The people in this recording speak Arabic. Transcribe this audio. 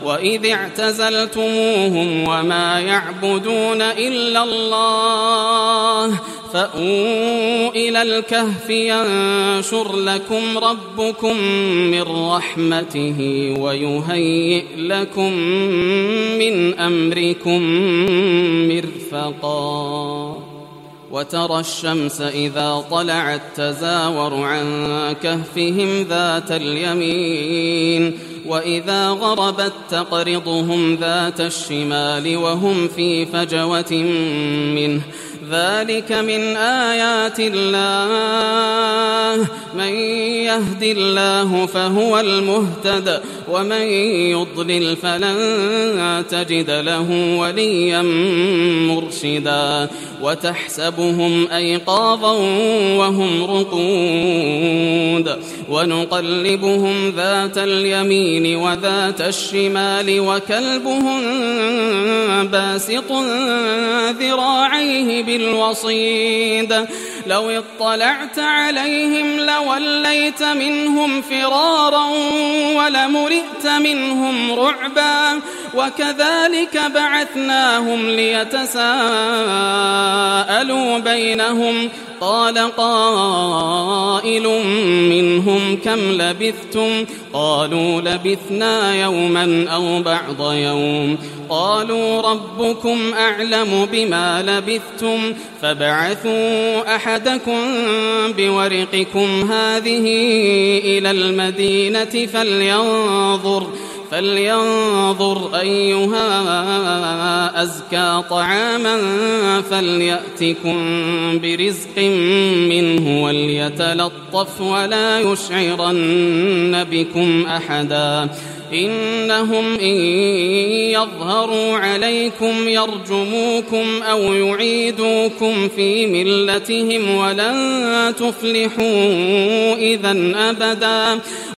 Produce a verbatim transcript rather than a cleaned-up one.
وإذ اعتزلتموهم وما يعبدون إلا الله فأووا إلى الكهف ينشر لكم ربكم من رحمته ويهيئ لكم من أمركم مرفقا وترى الشمس إذا طلعت تزاور عن كهفهم ذات اليمين وإذا غربت تقرضهم ذات الشمال وهم في فجوة منه ذلك من آيات الله من يهد الله فهو المهتد ومن يضلل فلن تجد له وليا مرشدا وتحسبهم أيقاظا وهم رقود ونقلبهم ذات اليمين وذات الشمال وكلبهم باسط ذراعيه بالوصيد لو اطلعت عليهم لوليت منهم فرارا ولملئت منهم رعبا وكذلك بعثناهم ليتساءلوا بينهم قال قائل منهم كم لبثتم قالوا لبثنا يوما أو بعض يوم قالوا ربكم أعلم بما لبثتم فابعثوا أحدكم بورقكم هذه إلى المدينة فلينظر فلينظر أيها أزكى طعاما فليأتكم برزق منه وليتلطف ولا يشعرن بكم أحدا إنهم إن يظهروا عليكم يرجموكم أو يعيدوكم في ملتهم ولن تفلحوا إذا أبدا